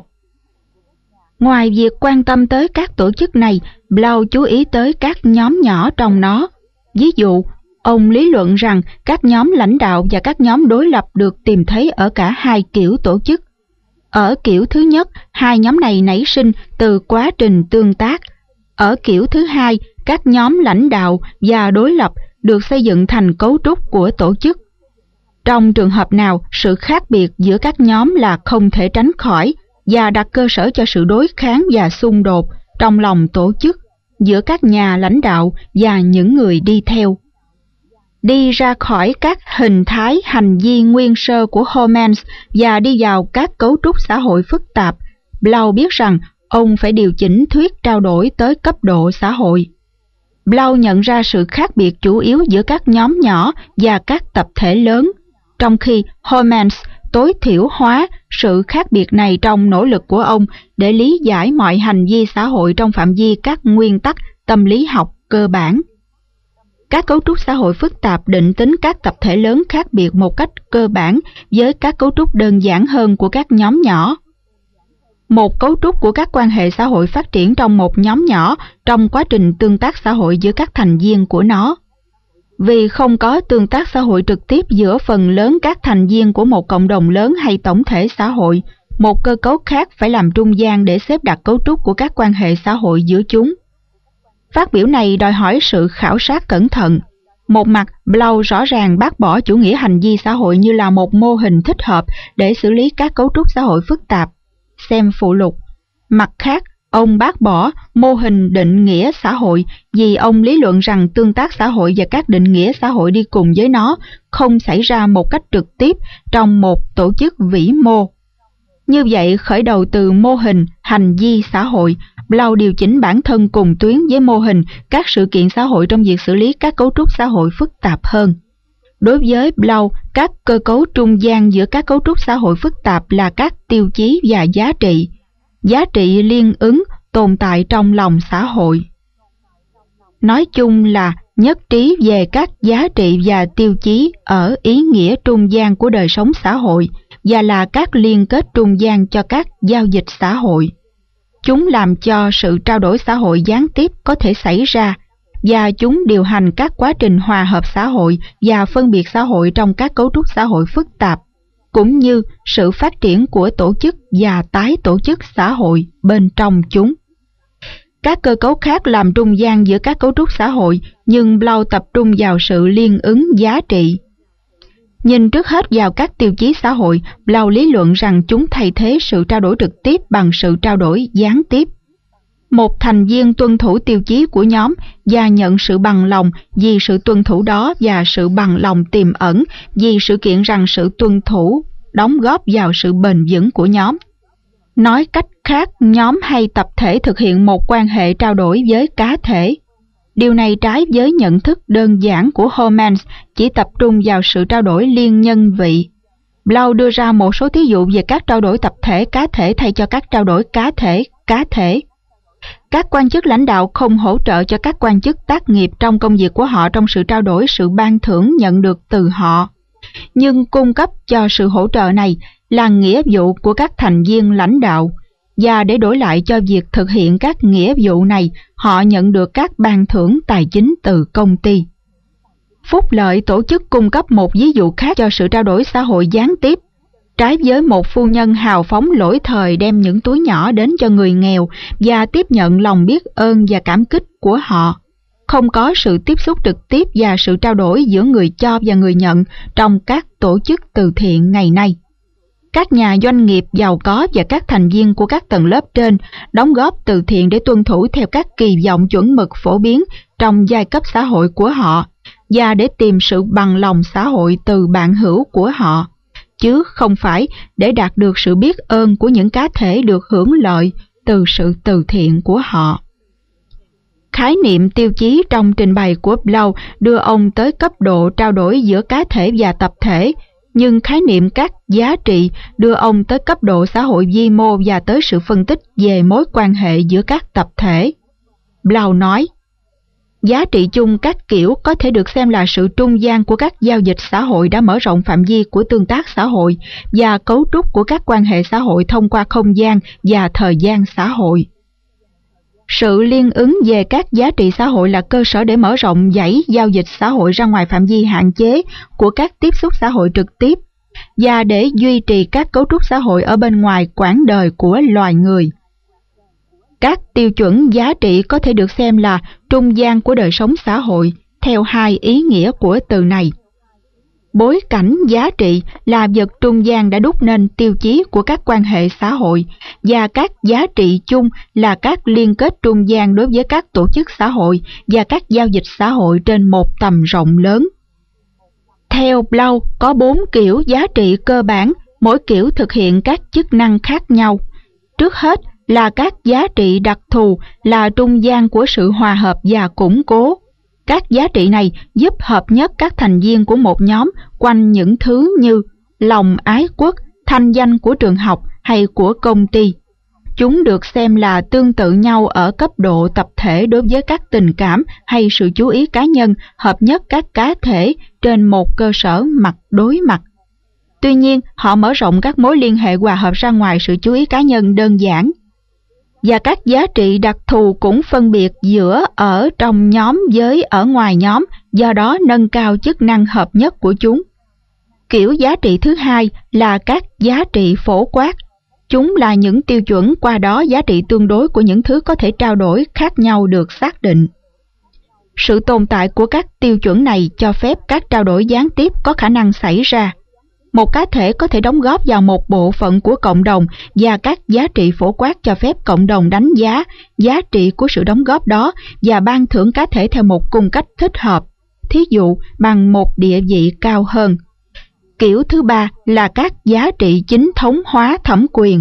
Ngoài việc quan tâm tới các tổ chức này, Blau chú ý tới các nhóm nhỏ trong nó. Ví dụ, ông lý luận rằng các nhóm lãnh đạo và các nhóm đối lập được tìm thấy ở cả hai kiểu tổ chức. Ở kiểu thứ nhất, hai nhóm này nảy sinh từ quá trình tương tác. Ở kiểu thứ hai, các nhóm lãnh đạo và đối lập được xây dựng thành cấu trúc của tổ chức. Trong trường hợp nào, sự khác biệt giữa các nhóm là không thể tránh khỏi và đặt cơ sở cho sự đối kháng và xung đột trong lòng tổ chức giữa các nhà lãnh đạo và những người đi theo. Đi ra khỏi các hình thái hành vi nguyên sơ của Homans và đi vào các cấu trúc xã hội phức tạp, Blau biết rằng ông phải điều chỉnh thuyết trao đổi tới cấp độ xã hội. Blau nhận ra sự khác biệt chủ yếu giữa các nhóm nhỏ và các tập thể lớn, trong khi Homans tối thiểu hóa sự khác biệt này trong nỗ lực của ông để lý giải mọi hành vi xã hội trong phạm vi các nguyên tắc tâm lý học cơ bản. Các cấu trúc xã hội phức tạp định tính các tập thể lớn khác biệt một cách cơ bản với các cấu trúc đơn giản hơn của các nhóm nhỏ. Một cấu trúc của các quan hệ xã hội phát triển trong một nhóm nhỏ trong quá trình tương tác xã hội giữa các thành viên của nó. Vì không có tương tác xã hội trực tiếp giữa phần lớn các thành viên của một cộng đồng lớn hay tổng thể xã hội, một cơ cấu khác phải làm trung gian để xếp đặt cấu trúc của các quan hệ xã hội giữa chúng. Phát biểu này đòi hỏi sự khảo sát cẩn thận. Một mặt, Blau rõ ràng bác bỏ chủ nghĩa hành vi xã hội như là một mô hình thích hợp để xử lý các cấu trúc xã hội phức tạp. Xem phụ lục. Mặt khác, ông bác bỏ mô hình định nghĩa xã hội vì ông lý luận rằng tương tác xã hội và các định nghĩa xã hội đi cùng với nó không xảy ra một cách trực tiếp trong một tổ chức vĩ mô. Như vậy, khởi đầu từ mô hình hành vi xã hội, Blau điều chỉnh bản thân cùng tuyến với mô hình các sự kiện xã hội trong việc xử lý các cấu trúc xã hội phức tạp hơn. Đối với Blau, các cơ cấu trung gian giữa các cấu trúc xã hội phức tạp là các tiêu chí và giá trị. Giá trị liên ứng tồn tại trong lòng xã hội. nói chung là nhất trí về các giá trị và tiêu chí ở ý nghĩa trung gian của đời sống xã hội và là các liên kết trung gian cho các giao dịch xã hội. Chúng làm cho sự trao đổi xã hội gián tiếp có thể xảy ra, và chúng điều hành các quá trình hòa hợp xã hội và phân biệt xã hội trong các cấu trúc xã hội phức tạp, cũng như sự phát triển của tổ chức và tái tổ chức xã hội bên trong chúng. Các cơ cấu khác làm trung gian giữa các cấu trúc xã hội, nhưng Blau tập trung vào sự liên ứng giá trị. Nhìn trước hết vào các tiêu chí xã hội, Blau lý luận rằng chúng thay thế sự trao đổi trực tiếp bằng sự trao đổi gián tiếp. Một thành viên tuân thủ tiêu chí của nhóm và nhận sự bằng lòng vì sự tuân thủ đó, và sự bằng lòng tiềm ẩn vì sự kiện rằng sự tuân thủ đóng góp vào sự bền vững của nhóm. Nói cách khác, nhóm hay tập thể thực hiện một quan hệ trao đổi với cá thể. Điều này trái với nhận thức đơn giản của Homans chỉ tập trung vào sự trao đổi liên nhân vị. Blau đưa ra một số thí dụ về các trao đổi tập thể cá thể thay cho các trao đổi cá thể. Các quan chức lãnh đạo không hỗ trợ cho các quan chức tác nghiệp trong công việc của họ trong sự trao đổi sự ban thưởng nhận được từ họ, nhưng cung cấp cho sự hỗ trợ này là nghĩa vụ của các thành viên lãnh đạo, và để đổi lại cho việc thực hiện các nghĩa vụ này, họ nhận được các ban thưởng tài chính từ công ty. Phúc lợi tổ chức cung cấp một ví dụ khác cho sự trao đổi xã hội gián tiếp. Trái với một phu nhân hào phóng lỗi thời đem những túi nhỏ đến cho người nghèo và tiếp nhận lòng biết ơn và cảm kích của họ, không có sự tiếp xúc trực tiếp và sự trao đổi giữa người cho và người nhận trong các tổ chức từ thiện ngày nay. Các nhà doanh nghiệp giàu có và các thành viên của các tầng lớp trên đóng góp từ thiện để tuân thủ theo các kỳ vọng chuẩn mực phổ biến trong giai cấp xã hội của họ, và để tìm sự bằng lòng xã hội từ bạn hữu của họ, chứ không phải để đạt được sự biết ơn của những cá thể được hưởng lợi từ sự từ thiện của họ. Khái niệm tiêu chí trong trình bày của Blau đưa ông tới cấp độ trao đổi giữa cá thể và tập thể, nhưng khái niệm các giá trị đưa ông tới cấp độ xã hội vi mô và tới sự phân tích về mối quan hệ giữa các tập thể. Blau nói, giá trị chung các kiểu có thể được xem là sự trung gian của các giao dịch xã hội đã mở rộng phạm vi của tương tác xã hội và cấu trúc của các quan hệ xã hội thông qua không gian và thời gian xã hội. Sự liên ứng về các giá trị xã hội là cơ sở để mở rộng dãy giao dịch xã hội ra ngoài phạm vi hạn chế của các tiếp xúc xã hội trực tiếp, và để duy trì các cấu trúc xã hội ở bên ngoài quãng đời của loài người. Các tiêu chuẩn giá trị có thể được xem là trung gian của đời sống xã hội, theo hai ý nghĩa của từ này. Bối cảnh giá trị là vật trung gian đã đúc nên tiêu chí của các quan hệ xã hội, và các giá trị chung là các liên kết trung gian đối với các tổ chức xã hội và các giao dịch xã hội trên một tầm rộng lớn. Theo Blau, có 4 kiểu giá trị cơ bản, mỗi kiểu thực hiện các chức năng khác nhau. Trước hết là các giá trị đặc thù, là trung gian của sự hòa hợp và củng cố. Các giá trị này giúp hợp nhất các thành viên của một nhóm quanh những thứ như lòng ái quốc, thanh danh của trường học hay của công ty. Chúng được xem là tương tự nhau ở cấp độ tập thể đối với các tình cảm hay sự chú ý cá nhân, hợp nhất các cá thể trên một cơ sở mặt đối mặt. Tuy nhiên, họ mở rộng các mối liên hệ hòa hợp ra ngoài sự chú ý cá nhân đơn giản. Và các giá trị đặc thù cũng phân biệt giữa ở trong nhóm với ở ngoài nhóm, do đó nâng cao chức năng hợp nhất của chúng. Kiểu giá trị thứ hai là các giá trị phổ quát. Chúng là những tiêu chuẩn qua đó giá trị tương đối của những thứ có thể trao đổi khác nhau được xác định. Sự tồn tại của các tiêu chuẩn này cho phép các trao đổi gián tiếp có khả năng xảy ra. Một cá thể có thể đóng góp vào một bộ phận của cộng đồng, và các giá trị phổ quát cho phép cộng đồng đánh giá giá trị của sự đóng góp đó và ban thưởng cá thể theo một cung cách thích hợp, thí dụ bằng một địa vị cao hơn. Kiểu thứ ba là các giá trị chính thống hóa thẩm quyền.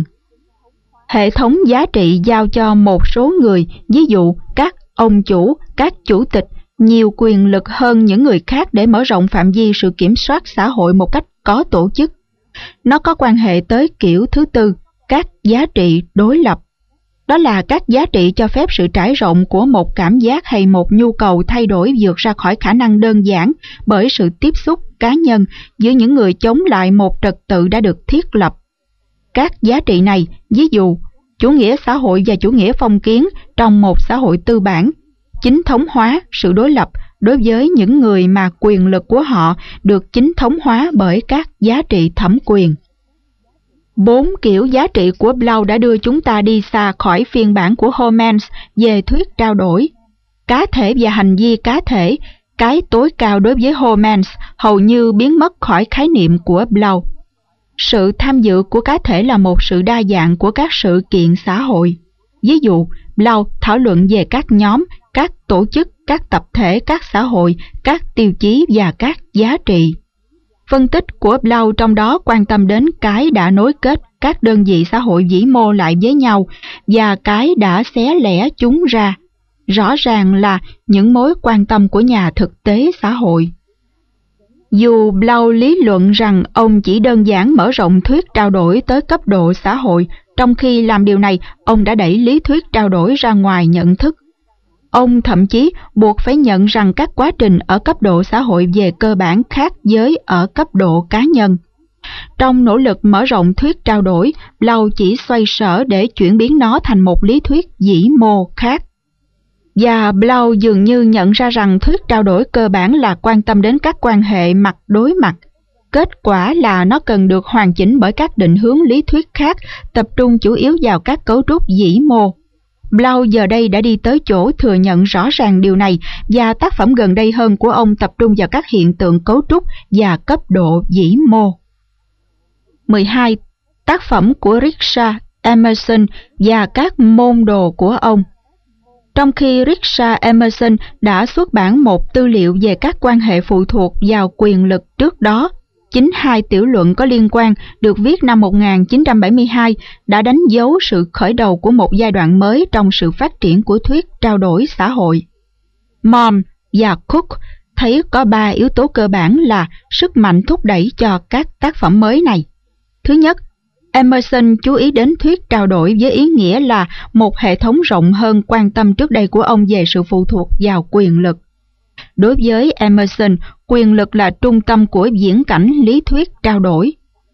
Hệ thống giá trị giao cho một số người, ví dụ các ông chủ, các chủ tịch, nhiều quyền lực hơn những người khác để mở rộng phạm vi sự kiểm soát xã hội một cách có tổ chức. Nó có quan hệ tới kiểu thứ tư, các giá trị đối lập. Đó là các giá trị cho phép sự trải rộng của một cảm giác hay một nhu cầu thay đổi vượt ra khỏi khả năng đơn giản bởi sự tiếp xúc cá nhân giữa những người chống lại một trật tự đã được thiết lập. Các giá trị này, ví dụ, chủ nghĩa xã hội và chủ nghĩa phong kiến trong một xã hội tư bản, chính thống hóa sự đối lập đối với những người mà quyền lực của họ được chính thống hóa bởi các giá trị thẩm quyền. 4 kiểu giá trị của Blau đã đưa chúng ta đi xa khỏi phiên bản của Homans về thuyết trao đổi. Cá thể và hành vi cá thể, cái tối cao đối với Homans, hầu như biến mất khỏi khái niệm của Blau. Sự tham dự của cá thể là một sự đa dạng của các sự kiện xã hội. Ví dụ, Blau thảo luận về các nhóm, các tổ chức, các tập thể, các xã hội, các tiêu chí và các giá trị. Phân tích của Blau trong đó quan tâm đến cái đã nối kết các đơn vị xã hội vĩ mô lại với nhau và cái đã xé lẻ chúng ra. Rõ ràng là những mối quan tâm của nhà thực tế xã hội. Dù Blau lý luận rằng ông chỉ đơn giản mở rộng thuyết trao đổi tới cấp độ xã hội, trong khi làm điều này, ông đã đẩy lý thuyết trao đổi ra ngoài nhận thức. Ông thậm chí buộc phải nhận rằng các quá trình ở cấp độ xã hội về cơ bản khác với ở cấp độ cá nhân. Trong nỗ lực mở rộng thuyết trao đổi, Blau chỉ xoay sở để chuyển biến nó thành một lý thuyết vĩ mô khác. Và Blau dường như nhận ra rằng thuyết trao đổi cơ bản là quan tâm đến các quan hệ mặt đối mặt. Kết quả là nó cần được hoàn chỉnh bởi các định hướng lý thuyết khác, tập trung chủ yếu vào các cấu trúc vĩ mô. Blau giờ đây đã đi tới chỗ thừa nhận rõ ràng điều này, và tác phẩm gần đây hơn của ông tập trung vào các hiện tượng cấu trúc và cấp độ vĩ mô. 12. Tác phẩm của Richard Emerson và các môn đồ của ông. Trong khi Richard Emerson đã xuất bản một tư liệu về các quan hệ phụ thuộc vào quyền lực trước đó, chính 2 tiểu luận có liên quan được viết năm 1972 đã đánh dấu sự khởi đầu của một giai đoạn mới trong sự phát triển của thuyết trao đổi xã hội. Malm và Cook thấy có 3 yếu tố cơ bản là sức mạnh thúc đẩy cho các tác phẩm mới này. Thứ nhất, Emerson chú ý đến thuyết trao đổi với ý nghĩa là một hệ thống rộng hơn quan tâm trước đây của ông về sự phụ thuộc vào quyền lực. Đối với Emerson, quyền lực là trung tâm của viễn cảnh lý thuyết trao đổi.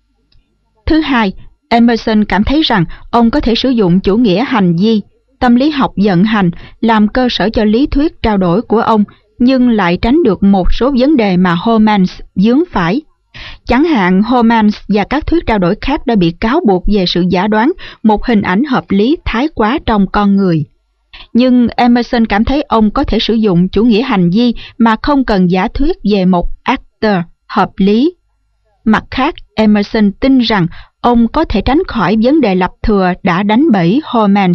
Thứ hai, Emerson cảm thấy rằng ông có thể sử dụng chủ nghĩa hành vi, tâm lý học vận hành làm cơ sở cho lý thuyết trao đổi của ông, nhưng lại tránh được một số vấn đề mà Homans vướng phải. Chẳng hạn, Homans và các thuyết trao đổi khác đã bị cáo buộc về sự giả đoán một hình ảnh hợp lý thái quá trong con người. Nhưng Emerson cảm thấy ông có thể sử dụng chủ nghĩa hành vi mà không cần giả thuyết về một actor hợp lý. Mặt khác, Emerson tin rằng ông có thể tránh khỏi vấn đề lập thừa đã đánh bẫy Homans.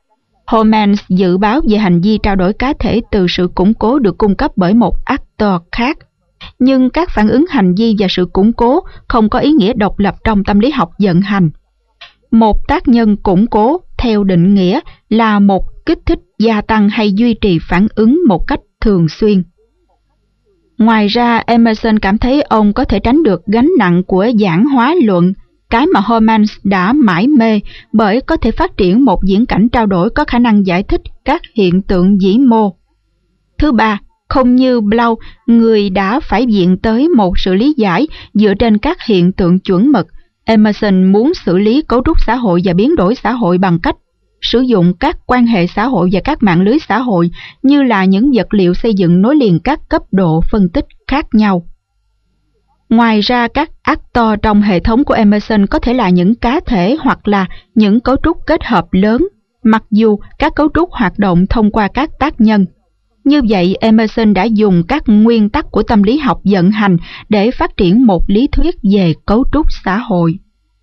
Homans dự báo về hành vi trao đổi cá thể từ sự củng cố được cung cấp bởi một actor khác. Nhưng các phản ứng hành vi và sự củng cố không có ý nghĩa độc lập trong tâm lý học vận hành. Một tác nhân củng cố, theo định nghĩa, là một kích thích gia tăng hay duy trì phản ứng một cách thường xuyên. Ngoài ra, Emerson cảm thấy ông có thể tránh được gánh nặng của giảng hóa luận, cái mà Homans đã mải mê, bởi có thể phát triển một viễn cảnh trao đổi có khả năng giải thích các hiện tượng vĩ mô. Thứ ba, không như Blau, người đã phải viện tới một sự lý giải dựa trên các hiện tượng chuẩn mực, Emerson muốn xử lý cấu trúc xã hội và biến đổi xã hội bằng cách sử dụng các quan hệ xã hội và các mạng lưới xã hội như là những vật liệu xây dựng nối liền các cấp độ phân tích khác nhau. Ngoài ra, các actor trong hệ thống của Emerson có thể là những cá thể hoặc là những cấu trúc kết hợp lớn, mặc dù các cấu trúc hoạt động thông qua các tác nhân. Như vậy, Emerson đã dùng các nguyên tắc của tâm lý học vận hành để phát triển một lý thuyết về cấu trúc xã hội.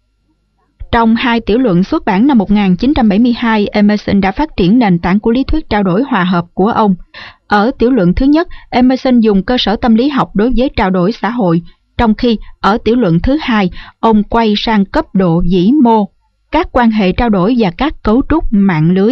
Trong 2 tiểu luận xuất bản năm 1972, Emerson đã phát triển nền tảng của lý thuyết trao đổi hòa hợp của ông. Ở tiểu luận thứ nhất, Emerson dùng cơ sở tâm lý học đối với trao đổi xã hội, trong khi ở tiểu luận thứ hai, ông quay sang cấp độ vĩ mô, các quan hệ trao đổi và các cấu trúc mạng lưới.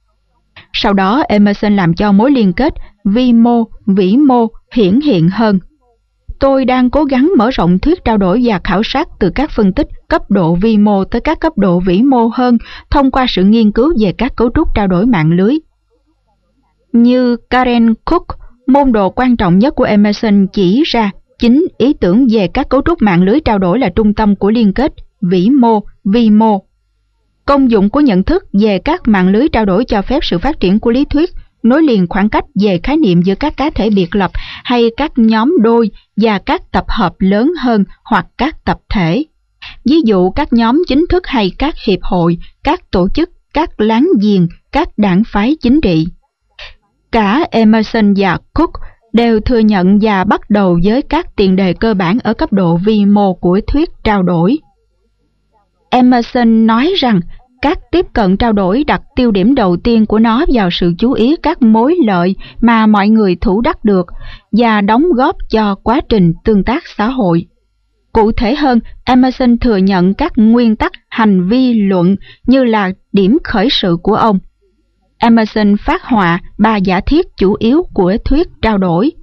Sau đó, Emerson làm cho mối liên kết vi mô, vĩ mô hiển hiện hơn. Tôi đang cố gắng mở rộng thuyết trao đổi và khảo sát từ các phân tích cấp độ vi mô tới các cấp độ vĩ mô hơn thông qua sự nghiên cứu về các cấu trúc trao đổi mạng lưới. Như Karen Cook, môn đồ quan trọng nhất của Emerson chỉ ra, chính ý tưởng về các cấu trúc mạng lưới trao đổi là trung tâm của liên kết vĩ mô, vi mô. Công dụng của nhận thức về các mạng lưới trao đổi cho phép sự phát triển của lý thuyết, nối liền khoảng cách về khái niệm giữa các cá thể biệt lập hay các nhóm đôi và các tập hợp lớn hơn hoặc các tập thể. Ví dụ các nhóm chính thức hay các hiệp hội, các tổ chức, các láng giềng, các đảng phái chính trị. Cả Emerson và Cook đều thừa nhận và bắt đầu với các tiền đề cơ bản ở cấp độ vi mô của thuyết trao đổi. Emerson nói rằng các tiếp cận trao đổi đặt tiêu điểm đầu tiên của nó vào sự chú ý các mối lợi mà mọi người thủ đắc được và đóng góp cho quá trình tương tác xã hội. Cụ thể hơn, Emerson thừa nhận các nguyên tắc hành vi luận như là điểm khởi sự của ông. Emerson phát họa 3 giả thiết chủ yếu của thuyết trao đổi.